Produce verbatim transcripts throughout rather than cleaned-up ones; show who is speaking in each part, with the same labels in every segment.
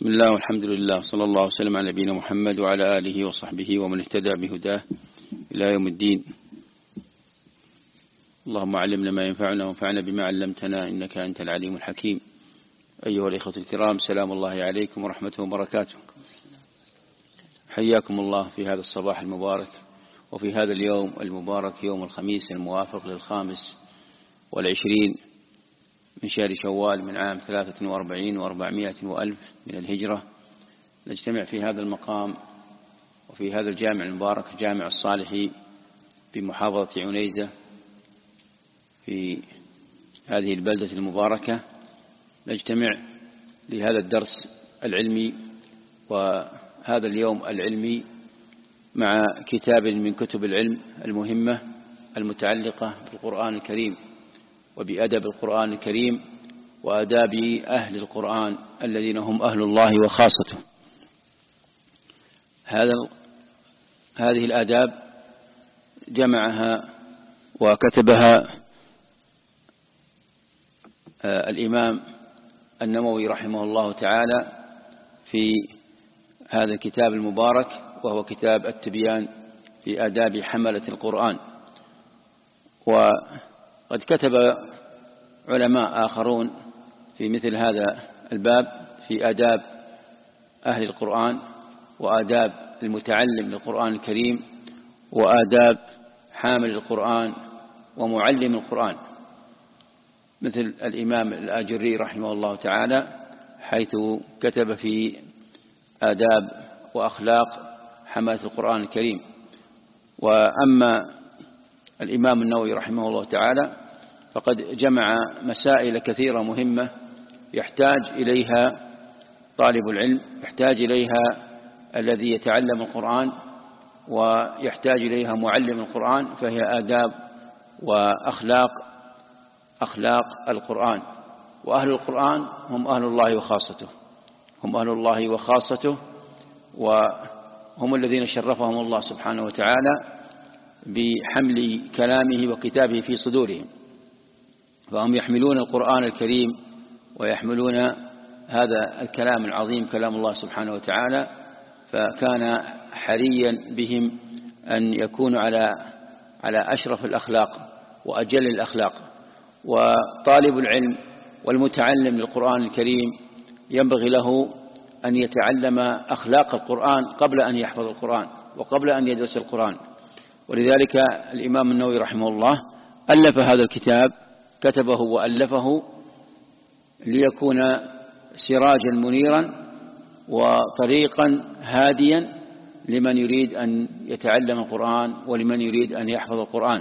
Speaker 1: بسم الله والحمد لله، صلى الله وسلم على نبينا محمد وعلى آله وصحبه ومن اهتدى بهداه إلى يوم الدين. اللهم علمنا ما ينفعنا وانفعنا بما علمتنا إنك أنت العليم الحكيم. أيها الإخوة الكرام، سلام الله عليكم ورحمته وبركاته. حياكم الله في هذا الصباح المبارك وفي هذا اليوم المبارك، يوم الخميس الموافق للخامس والعشرين من شهر شوال من عام ثلاثة وأربعين وأربعمائة وألف من الهجرة. نجتمع في هذا المقام وفي هذا الجامع المبارك، جامع الصالحي بمحافظة عنيزة في هذه البلدة المباركة. نجتمع لهذا الدرس العلمي وهذا اليوم العلمي مع كتاب من كتب العلم المهمة المتعلقة بالقرآن الكريم وبأدب القرآن الكريم وآداب أهل القرآن الذين هم أهل الله وخاصته. هذا هذه الآداب جمعها وكتبها الإمام النووي رحمه الله تعالى في هذا الكتاب المبارك، وهو كتاب التبيان في آداب حملة القرآن. وقد كتب علماء آخرون في مثل هذا الباب في آداب أهل القرآن وآداب المتعلم للقرآن الكريم وآداب حامل القرآن ومعلم القرآن، مثل الإمام الآجري رحمه الله تعالى، حيث كتب في آداب وأخلاق حملة القرآن الكريم. وأما الإمام النووي رحمه الله تعالى فقد جمع مسائل كثيرة مهمة يحتاج إليها طالب العلم، يحتاج إليها الذي يتعلم القرآن، ويحتاج إليها معلم القرآن، فهي آداب وأخلاق أخلاق القرآن. وأهل القرآن هم أهل الله وخاصته، هم أهل الله وخاصته، وهم الذين شرفهم الله سبحانه وتعالى بحمل كلامه وكتابه في صدورهم، فهم يحملون القرآن الكريم ويحملون هذا الكلام العظيم كلام الله سبحانه وتعالى. فكان حريا بهم أن يكونوا على على أشرف الأخلاق وأجل الأخلاق. وطالب العلم والمتعلم للقرآن الكريم ينبغي له أن يتعلم أخلاق القرآن قبل أن يحفظ القرآن وقبل أن يدرس القرآن. ولذلك الإمام النووي رحمه الله ألف هذا الكتاب، كتبه وألفه ليكون سراجا منيرا وطريقا هاديا لمن يريد أن يتعلم القرآن ولمن يريد أن يحفظ القرآن.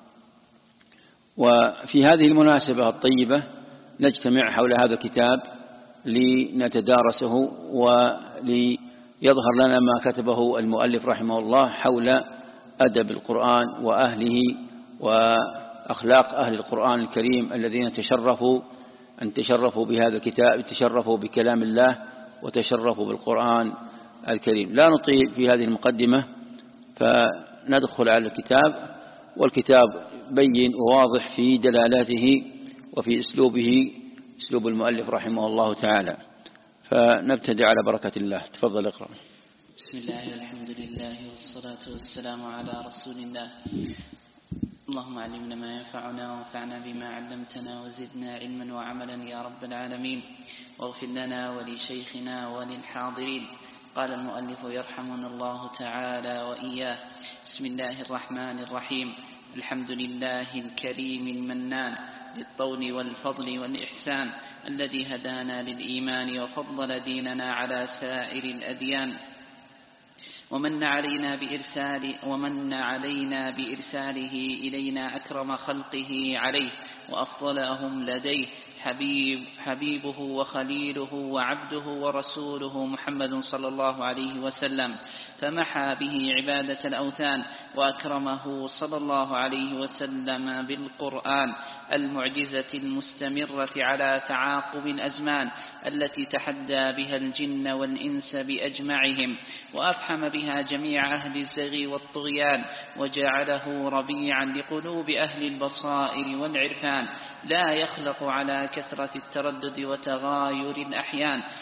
Speaker 1: وفي هذه المناسبة الطيبة نجتمع حول هذا الكتاب لنتدارسه وليظهر لنا ما كتبه المؤلف رحمه الله حول أدب القرآن وأهله وأخلاق أهل القرآن الكريم الذين تشرفوا أن تشرفوا بهذا الكتاب، تشرفوا بكلام الله وتشرفوا بالقرآن الكريم. لا نطيل في هذه المقدمة فندخل على الكتاب. والكتاب بين وواضح في دلالاته وفي أسلوبه، أسلوب المؤلف رحمه الله تعالى. فنبتدئ على بركة الله. تفضل اقرأ.
Speaker 2: بسم الله والحمد لله والصلاة والسلام على رسول الله. اللهم علمنا ما ينفعنا وانفعنا بما علمتنا وزدنا علما وعملا يا رب العالمين، واغفر لنا ولشيخنا وللحاضرين. قال المؤلف يرحمنا الله تعالى وإياه. بسم الله الرحمن الرحيم. الحمد لله الكريم المنان بالطول والفضل والإحسان، الذي هدانا للإيمان وفضل ديننا على سائر الأديان، ومن علينا بإرسال ومن علينا بإرساله إلينا أكرم خلقه عليه وأفضلهم لديه، حبيب حبيبه وخليله وعبده ورسوله محمد صلى الله عليه وسلم، فمحى به عبادة الأوثان، وأكرمه صلى الله عليه وسلم بالقرآن المعجزة المستمرة على تعاقب الأزمان، التي تحدى بها الجن والإنس بأجمعهم، وأفحم بها جميع أهل الزغي والطغيان، وجعله ربيعا لقلوب أهل البصائر والعرفان، لا يخلق على كثرة التردد وتغاير الأحيان،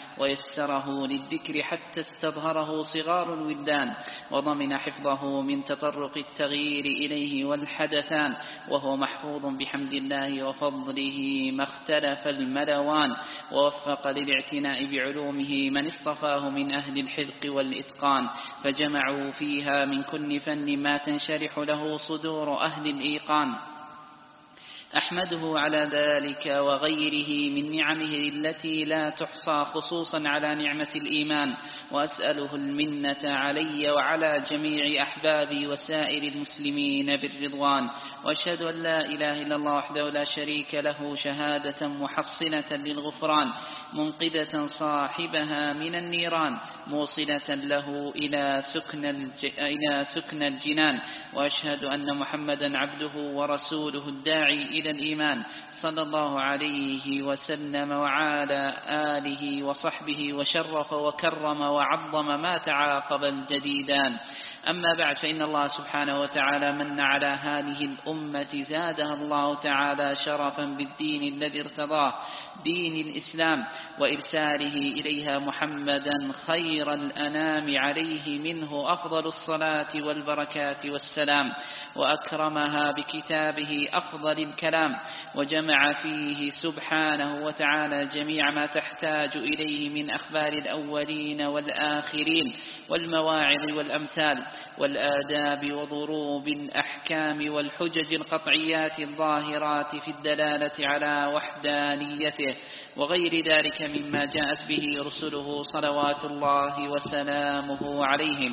Speaker 2: ويسره للذكر حتى استظهره صغار الولدان، وضمن حفظه من تطرق التغيير إليه والحدثان، وهو محفوظ بحمد الله وفضله ما اختلف الملوان، ووفق للاعتناء بعلومه من اصطفاه من أهل الحذق والإتقان، فجمعوا فيها من كل فن ما تنشرح له صدور أهل الإيقان. أحمده على ذلك وغيره من نعمه التي لا تحصى، خصوصا على نعمة الإيمان، وأسأله المنة علي وعلى جميع أحبابي وسائر المسلمين بالرضوان. وأشهد أن لا إله إلا الله وحده لا شريك له شهادة محصنة للغفران، منقذة صاحبها من النيران، موصلة له إلى سكن, الج... إلى سكن الجنان. وأشهد أن محمدا عبده ورسوله الداعي إلى الإيمان، صلى الله عليه وسلم وعلى آله وصحبه وشرف وكرم وعظم ما تعاقب الجديدان. أما بعد، فإن الله سبحانه وتعالى من على هذه الأمة زادها الله تعالى شرفا بالدين الذي ارتضاه، دين الإسلام، وإرساله إليها محمدا خير الأنام، عليه منه أفضل الصلاة والبركات والسلام، وأكرمها بكتابه أفضل الكلام، وجمع فيه سبحانه وتعالى جميع ما تحتاج إليه من أخبار الأولين والآخرين، والمواعظ والأمثال والآداب وضروب الأحكام والحجج القطعيات الظاهرات في الدلالة على وحدانيته، وغير ذلك مما جاءت به رسله صلوات الله وسلامه عليهم،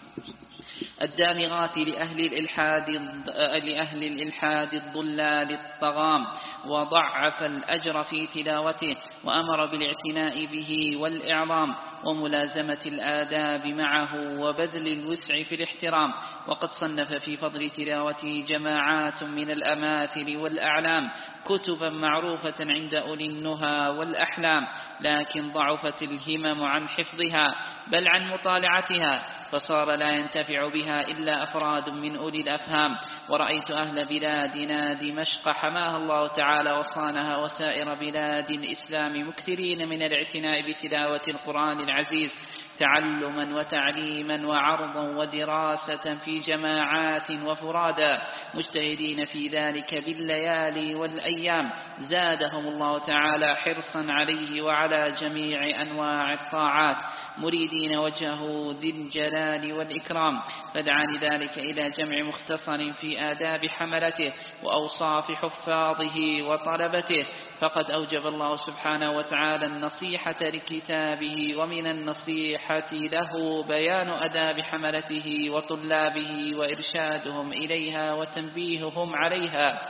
Speaker 2: الدامغات لأهل الإلحاد, لأهل الإلحاد الضلال الطغام، وضعف الأجر في تلاوته، وأمر بالاعتناء به والإعظام، وملازمة الآداب معه، وبذل الوسع في الاحترام. وقد صنف في فضل تلاوته جماعات من الأماثل والأعلام كتبا معروفة عند أولي النهى والأحلام، لكن ضعفت الهمم عن حفظها بل عن مطالعتها، فصار لا ينتفع بها إلا أفراد من أولي الأفهام. ورأيت أهل بلادنا دمشق حماها الله تعالى وصانها وسائر بلاد الإسلام مكثرين من الاعتناء بتلاوة القرآن العزيز، تعلما وتعليما وعرضا ودراسة في جماعات وفرادا، مجتهدين في ذلك بالليالي والأيام، زادهم الله تعالى حرصا عليه وعلى جميع أنواع الطاعات، مريدين وجهه ذي الجلال والإكرام. فدعا لذلك إلى جمع مختصر في آداب حملته وأوصاف حفاظه وطلبته، فقد أوجب الله سبحانه وتعالى النصيحة لكتابه، ومن النصيحة له بيان آداب حملته وطلابه وإرشادهم إليها وتنبيههم عليها.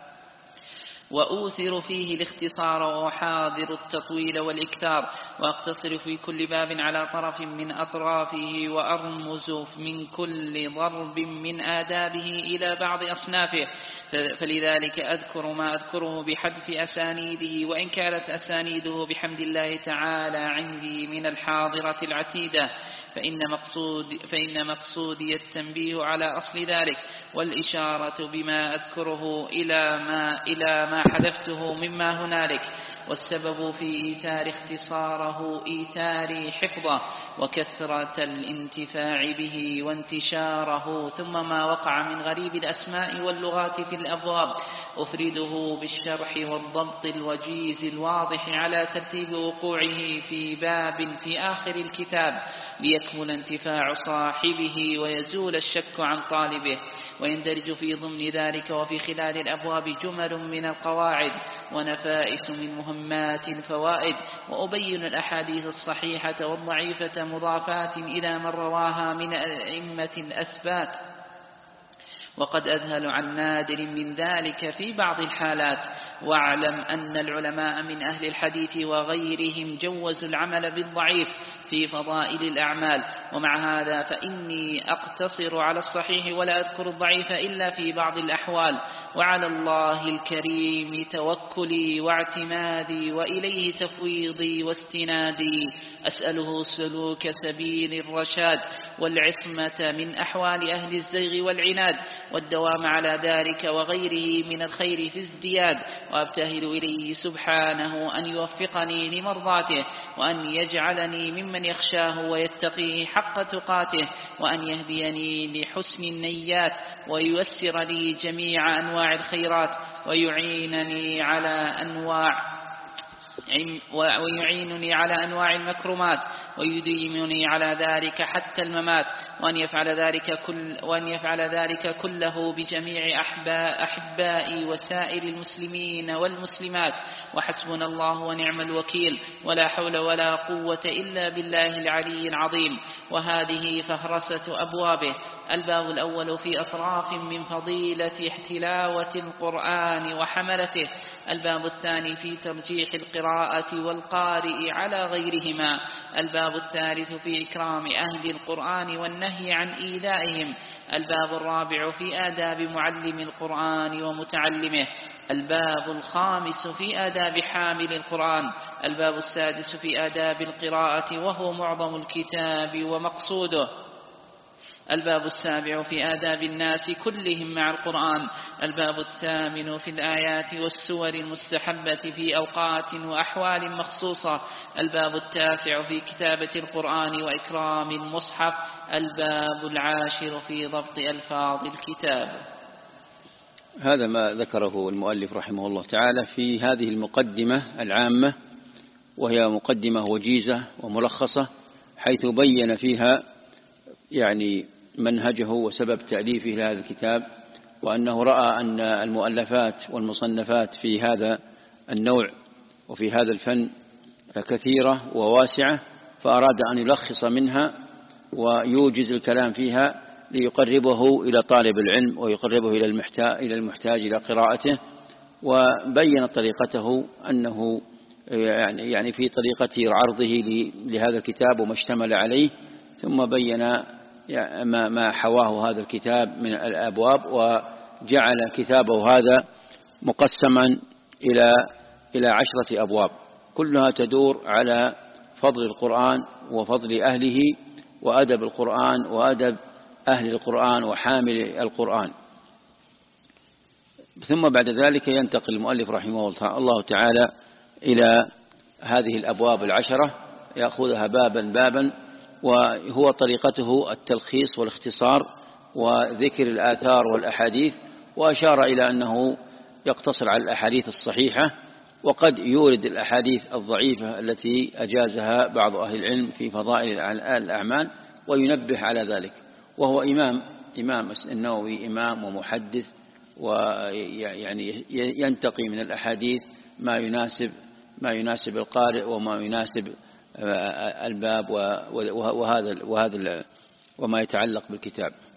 Speaker 2: وأوثر فيه الاختصار وحاذر التطويل والإكثار، وأقتصر في كل باب على طرف من أطرافه، وأرمز من كل ضرب من آدابه إلى بعض أصنافه، فلذلك أذكر ما أذكره بحذف أسانيده، وإن كانت أسانيده بحمد الله تعالى عندي من الحاضرة العتيدة، فإن مقصود فإن مقصودي التنبيه على أصل ذلك، والإشارة بما أذكره إلى ما إلى ما حذفته مما هنالك. والسبب في إيثار اختصاره إيثار حفظه وكثرة الانتفاع به وانتشاره، ثم ما وقع من غريب الأسماء واللغات في الأبواب أفرده بالشرح والضبط الوجيز الواضح على ترتيب وقوعه في باب في آخر الكتاب، ليكمل انتفاع صاحبه ويزول الشك عن طالبه. ويندرج في ضمن ذلك وفي خلال الأبواب جمل من القواعد ونفائس من مهمات الفوائد، وأبين الأحاديث الصحيحة والضعيفة مضافات إلى من رواها من أئمة الأثبات. وقد أذهل عن نادر من ذلك في بعض الحالات. واعلم أن العلماء من أهل الحديث وغيرهم جوزوا العمل بالضعيف في فضائل الأعمال. ومع هذا فإني أقتصر على الصحيح ولا أذكر الضعيف إلا في بعض الأحوال. وعلى الله الكريم توكلي واعتمادي وإليه تفويضي واستنادي، أسأله سلوك سبيل الرشاد والعصمة من أحوال أهل الزيغ والعناد، والدوام على ذلك وغيره من الخير في ازدياد. وأبتهل إليه سبحانه أن يوفقني لمرضاته، وأن يجعلني ممن يخشاه ويتقيه حق تقاته، وأن يهديني لحسن النيات، وييسر لي جميع أنواع الخيرات، ويعينني على أنواع ويعينني على أنواع المكرمات، ويديمني على ذلك حتى الممات، وأن يفعل ذلك كل وأن يفعل ذلك كله بجميع أحباء أحبائي وسائر المسلمين والمسلمات. وحسبنا الله ونعم الوكيل، ولا حول ولا قوة إلا بالله العلي العظيم. وهذه فهرسة أبوابه. الباب الأول في أطراف من فضيلة تلاوة القرآن وحملته. الباب الثاني في ترجيح القراءة والقارئ على غيرهما. الباب الثالث في إكرام أهل القرآن والنهي عن إيذائهم. الباب الرابع في آداب معلم القرآن ومتعلمه. الباب الخامس في آداب حامل القرآن. الباب السادس في آداب القراءة وهو معظم الكتاب ومقصوده. الباب السابع في آداب الناس كلهم مع القرآن. الباب الثامن في الآيات والسور المستحبة في أوقات وأحوال مخصوصة. الباب التاسع في كتابة القرآن وإكرام المصحف. الباب العاشر في ضبط ألفاظ الكتاب.
Speaker 1: هذا ما ذكره المؤلف رحمه الله تعالى في هذه المقدمة العامة، وهي مقدمة وجيزة وملخصة، حيث بين فيها يعني منهجه وسبب تأليفه لهذا الكتاب، وأنه رأى أن المؤلفات والمصنفات في هذا النوع وفي هذا الفن كثيرة وواسعة، فأراد أن يلخص منها ويوجز الكلام فيها ليقربه إلى طالب العلم ويقربه إلى المحتاج إلى المحتاج إلى قراءته. وبين طريقته أنه يعني يعني في طريقة عرضه لهذا الكتاب وما اشتمل عليه، ثم بين ما حواه هذا الكتاب من الأبواب، وجعل كتابه هذا مقسما إلى إلى عشرة أبواب، كلها تدور على فضل القرآن وفضل أهله وأدب القرآن وأدب أهل القرآن وحامل القرآن. ثم بعد ذلك ينتقل المؤلف رحمه الله تعالى إلى هذه الأبواب العشرة، يأخذها بابا بابا، وهو طريقته التلخيص والاختصار وذكر الآثار والأحاديث. وأشار إلى أنه يقتصر على الأحاديث الصحيحة، وقد يورد الأحاديث الضعيفة التي أجازها بعض أهل العلم في فضائل الأعمال وينبه على ذلك. وهو إمام إمام النووي إمام ومحدث، ويعني ينتقي من الأحاديث ما يناسب ما يناسب القارئ وما يناسب الباب وهذا وهذا وما يتعلق بالكتاب.